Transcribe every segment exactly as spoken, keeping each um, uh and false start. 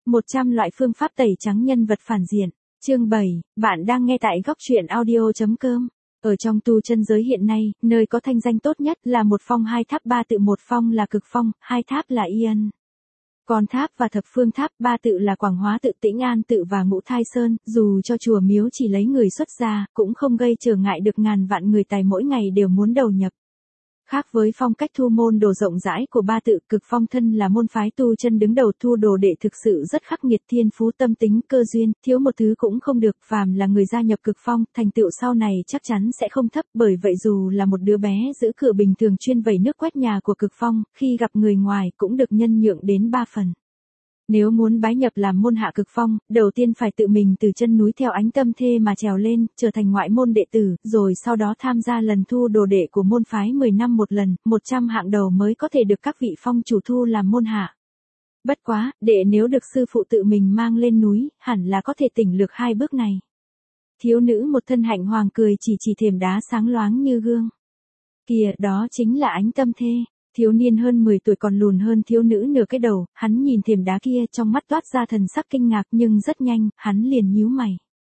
một trăm loại phương pháp tẩy trắng nhân vật phản diện. Chương bảy, bạn đang nghe tại góc truyện audio chấm com. Ở trong tu chân giới hiện nay, nơi có thanh danh tốt nhất là một phong hai tháp ba tự. Một phong là Cực Phong, hai tháp là Yên Con Tháp và Thập Phương Tháp, ba tự là Quảng Hóa tự, Tĩnh An tự và Ngũ Thai Sơn. Dù cho chùa miếu chỉ lấy người xuất gia, cũng không gây trở ngại được ngàn vạn người tài mỗi ngày đều muốn đầu nhập. Khác với phong cách thu môn đồ rộng rãi của ba tự, Cực Phong thân là môn phái tu chân đứng đầu, thu đồ đệ thực sự rất khắc nghiệt, thiên phú, tâm tính, cơ duyên, thiếu một thứ cũng không được. Phàm là người gia nhập Cực Phong, thành tựu sau này chắc chắn sẽ không thấp. Bởi vậy dù là một đứa bé giữ cửa bình thường chuyên vẩy nước quét nhà của Cực Phong, khi gặp người ngoài cũng được nhân nhượng đến ba phần. Nếu muốn bái nhập làm môn hạ Cực Phong, đầu tiên phải tự mình từ chân núi theo Ánh Tâm Thê mà trèo lên, trở thành ngoại môn đệ tử, rồi sau đó tham gia lần thu đồ đệ của môn phái mười năm một lần, một trăm hạng đầu mới có thể được các vị phong chủ thu làm môn hạ. Bất quá, đệ nếu được sư phụ tự mình mang lên núi, hẳn là có thể tỉnh lược hai bước này. Thiếu nữ một thân hạnh hoàng cười chỉ chỉ thềm đá sáng loáng như gương. Kìa, đó chính là Ánh Tâm Thê. Thiếu niên hơn mười tuổi còn lùn hơn thiếu nữ nửa cái đầu, hắn nhìn thềm đá kia trong mắt toát ra thần sắc kinh ngạc, nhưng rất nhanh, hắn liền nhíu mày.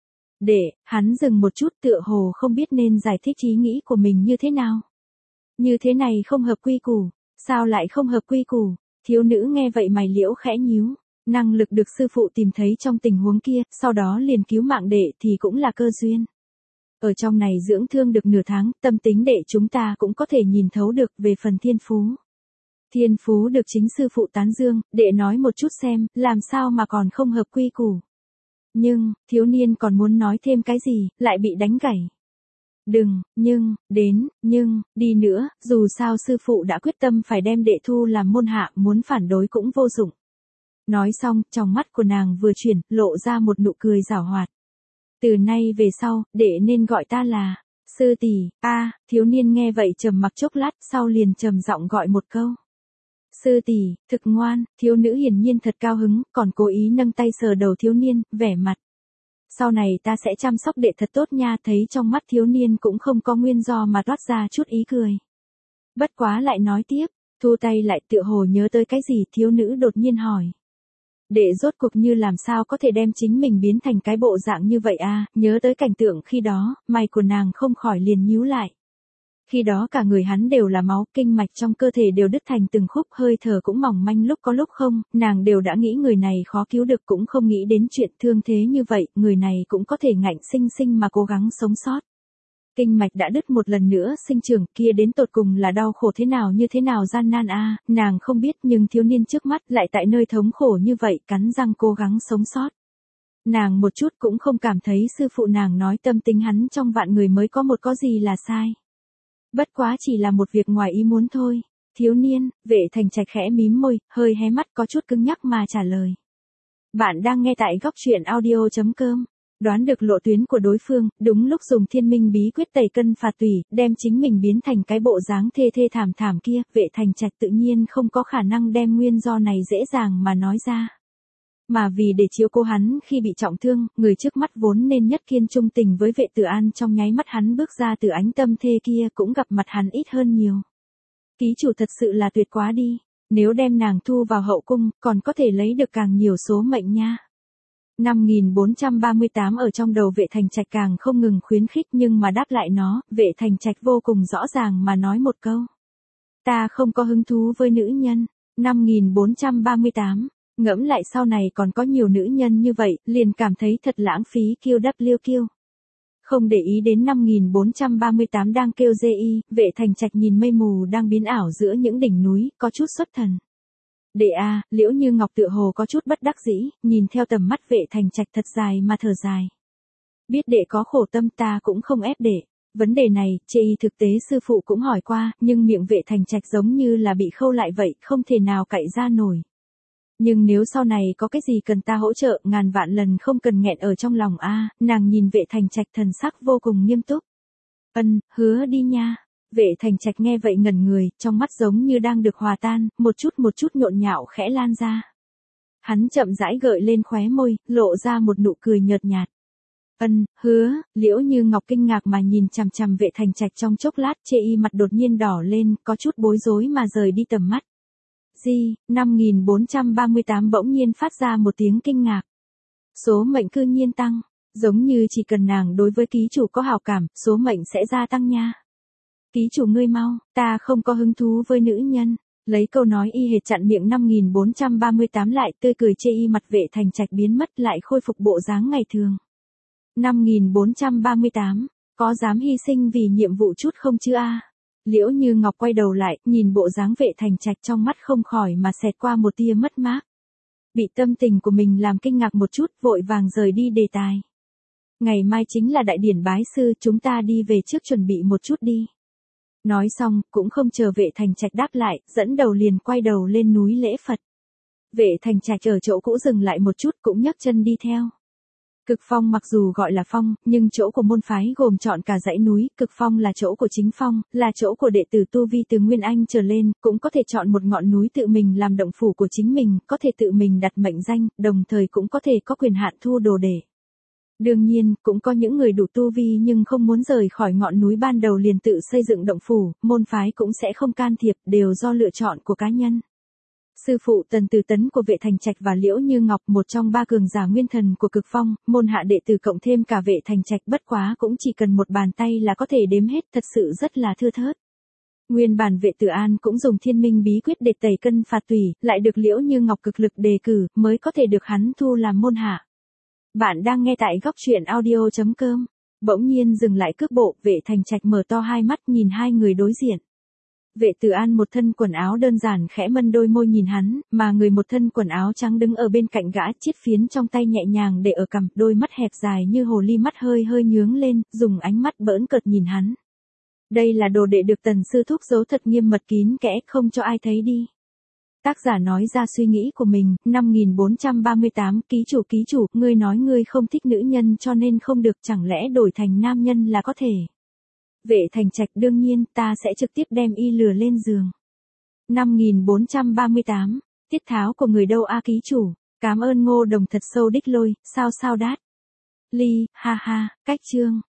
Để, hắn dừng một chút, tựa hồ không biết nên giải thích ý nghĩ của mình như thế nào. Như thế này không hợp quy củ. Sao lại không hợp quy củ? Thiếu nữ nghe vậy mày liễu khẽ nhíu. Năng lực được sư phụ tìm thấy trong tình huống kia, sau đó liền cứu mạng đệ thì cũng là cơ duyên. Ở trong này dưỡng thương được nửa tháng, tâm tính đệ chúng ta cũng có thể nhìn thấu được. Về phần thiên phú. Thiên phú được chính sư phụ tán dương, đệ nói một chút xem, làm sao mà còn không hợp quy củ. Nhưng, thiếu niên còn muốn nói thêm cái gì, lại bị đánh gãy. Đừng, nhưng, đến, nhưng, đi nữa, dù sao sư phụ đã quyết tâm phải đem đệ thu làm môn hạ, muốn phản đối cũng vô dụng. Nói xong, trong mắt của nàng vừa chuyển, lộ ra một nụ cười giảo hoạt. Từ nay về sau, đệ nên gọi ta là sư tỷ. A, thiếu niên nghe vậy trầm mặc chốc lát, sau liền trầm giọng gọi một câu. Sư tỷ, thực ngoan. Thiếu nữ hiển nhiên thật cao hứng, còn cố ý nâng tay sờ đầu thiếu niên, vẻ mặt. Sau này ta sẽ chăm sóc đệ thật tốt nha. Thấy trong mắt thiếu niên cũng không có nguyên do mà toát ra chút ý cười. Bất quá lại nói tiếp, thu tay lại tựa hồ nhớ tới cái gì, thiếu nữ đột nhiên hỏi. Đệ rốt cuộc như làm sao có thể đem chính mình biến thành cái bộ dạng như vậy à, nhớ tới cảnh tượng khi đó, mày của nàng không khỏi liền nhíu lại. Khi đó cả người hắn đều là máu, kinh mạch trong cơ thể đều đứt thành từng khúc, hơi thở cũng mỏng manh lúc có lúc không, nàng đều đã nghĩ người này khó cứu được, cũng không nghĩ đến chuyện thương thế như vậy, người này cũng có thể ngạnh sinh sinh mà cố gắng sống sót. Kinh mạch đã đứt một lần nữa sinh trưởng, kia đến tột cùng là đau khổ thế nào, như thế nào gian nan a, à, nàng không biết, nhưng thiếu niên trước mắt lại tại nơi thống khổ như vậy, cắn răng cố gắng sống sót. Nàng một chút cũng không cảm thấy sư phụ nàng nói tâm tính hắn trong vạn người mới có một có gì là sai. Bất quá chỉ là một việc ngoài ý muốn thôi. Thiếu niên, Vệ Thành Trạch khẽ mím môi, hơi hé mắt có chút cứng nhắc mà trả lời. Bạn đang nghe tại góc truyện audio chấm com. Đoán được lộ tuyến của đối phương, đúng lúc dùng thiên minh bí quyết tẩy cân phạt tủy, đem chính mình biến thành cái bộ dáng thê thê thảm thảm kia, Vệ Thành Trạch tự nhiên không có khả năng đem nguyên do này dễ dàng mà nói ra. Mà vì để chiếu cố hắn khi bị trọng thương, người trước mắt vốn nên nhất kiên trung tình với Vệ Tử An, trong nháy mắt hắn bước ra từ Ánh Tâm Thê kia cũng gặp mặt hắn ít hơn nhiều. Ký chủ thật sự là tuyệt quá đi, nếu đem nàng thu vào hậu cung, còn có thể lấy được càng nhiều số mệnh nha. năm nghìn bốn trăm ba mươi tám ở trong đầu Vệ Thành Trạch càng không ngừng khuyến khích, nhưng mà đáp lại nó, Vệ Thành Trạch vô cùng rõ ràng mà nói một câu. Ta không có hứng thú với nữ nhân. năm nghìn bốn trăm ba mươi tám, ngẫm lại sau này còn có nhiều nữ nhân như vậy, liền cảm thấy thật lãng phí kiêu đắp liêu kiêu. Không để ý đến năm nghìn bốn trăm ba mươi tám đang kêu dê y, Vệ Thành Trạch nhìn mây mù đang biến ảo giữa những đỉnh núi, có chút xuất thần. Đệ a, à, Liễu Như Ngọc tựa hồ có chút bất đắc dĩ, nhìn theo tầm mắt Vệ Thành Trạch thật dài mà thở dài. Biết đệ có khổ tâm, ta cũng không ép đệ. Vấn đề này, chê y thực tế sư phụ cũng hỏi qua, nhưng miệng Vệ Thành Trạch giống như là bị khâu lại vậy, không thể nào cạy ra nổi. Nhưng nếu sau này có cái gì cần ta hỗ trợ, ngàn vạn lần không cần nghẹn ở trong lòng a. À, nàng nhìn Vệ Thành Trạch thần sắc vô cùng nghiêm túc. Ân, hứa đi nha. Vệ Thành Trạch nghe vậy ngẩn người, trong mắt giống như đang được hòa tan, một chút một chút nhộn nhạo khẽ lan ra. Hắn chậm rãi gợi lên khóe môi, lộ ra một nụ cười nhợt nhạt. Ân, hứa. Liễu Như Ngọc kinh ngạc mà nhìn chằm chằm Vệ Thành Trạch trong chốc lát, chê y mặt đột nhiên đỏ lên, có chút bối rối mà rời đi tầm mắt. Di, năm nghìn bốn trăm ba mươi tám bỗng nhiên phát ra một tiếng kinh ngạc. Số mệnh cư nhiên tăng, giống như chỉ cần nàng đối với ký chủ có hảo cảm, số mệnh sẽ gia tăng nha. Ký chủ ngươi mau, ta không có hứng thú với nữ nhân. Lấy câu nói y hệt chặn miệng năm nghìn bốn trăm ba mươi tám lại, tươi cười chê y mặt Vệ Thành Trạch biến mất lại khôi phục bộ dáng ngày thường. năm nghìn bốn trăm ba mươi tám, có dám hy sinh vì nhiệm vụ chút không chứ a? Liễu Như Ngọc quay đầu lại, nhìn bộ dáng Vệ Thành Trạch trong mắt không khỏi mà xẹt qua một tia mất mát. Bị tâm tình của mình làm kinh ngạc một chút, vội vàng rời đi đề tài. Ngày mai chính là đại điển bái sư, chúng ta đi về trước chuẩn bị một chút đi. Nói xong, cũng không chờ Vệ Thành Trạch đáp lại, dẫn đầu liền quay đầu lên núi lễ Phật. Vệ Thành Trạch ở chỗ cũ dừng lại một chút, cũng nhấc chân đi theo. Cực Phong mặc dù gọi là phong, nhưng chỗ của môn phái gồm trọn cả dãy núi, Cực Phong là chỗ của chính phong, là chỗ của đệ tử tu vi từ Nguyên Anh trở lên, cũng có thể chọn một ngọn núi tự mình làm động phủ của chính mình, có thể tự mình đặt mệnh danh, đồng thời cũng có thể có quyền hạn thu đồ để. Đương nhiên, cũng có những người đủ tu vi nhưng không muốn rời khỏi ngọn núi ban đầu liền tự xây dựng động phủ, môn phái cũng sẽ không can thiệp, đều do lựa chọn của cá nhân. Sư phụ Tần Từ Tấn của Vệ Thành Trạch và Liễu Như Ngọc, một trong ba cường giả nguyên thần của Cực Phong, môn hạ đệ tử cộng thêm cả Vệ Thành Trạch bất quá cũng chỉ cần một bàn tay là có thể đếm hết, thật sự rất là thưa thớt. Nguyên bản Vệ Tử An cũng dùng Thiên Minh bí quyết để tẩy cân phạt tủy, lại được Liễu Như Ngọc cực lực đề cử, mới có thể được hắn thu làm môn hạ. Bạn đang nghe tại góc truyện audio chấm com. Bỗng nhiên dừng lại cước bộ, Vệ Thành Trạch mở to hai mắt nhìn hai người đối diện. Vệ Tử An một thân quần áo đơn giản khẽ mân đôi môi nhìn hắn, mà người một thân quần áo trắng đứng ở bên cạnh gã, chiếc phiến trong tay nhẹ nhàng để ở cằm, đôi mắt hẹp dài như hồ ly mắt hơi hơi nhướng lên, dùng ánh mắt bỡn cợt nhìn hắn. Đây là đồ đệ được Tần sư thúc giấu thật nghiêm mật kín kẽ, không cho ai thấy đi. Tác giả nói ra suy nghĩ của mình. Năm nghìn bốn trăm ba mươi tám, ký chủ ký chủ, ngươi nói ngươi không thích nữ nhân cho nên không được, chẳng lẽ đổi thành nam nhân là có thể. Vệ Thành Trạch đương nhiên, ta sẽ trực tiếp đem y lừa lên giường. Năm nghìn bốn trăm ba mươi tám, tiết tháo của người đâu a ký chủ, cảm ơn Ngô Đồng thật sâu đích lôi, sao sao đát. Ly, ha ha, cách chương.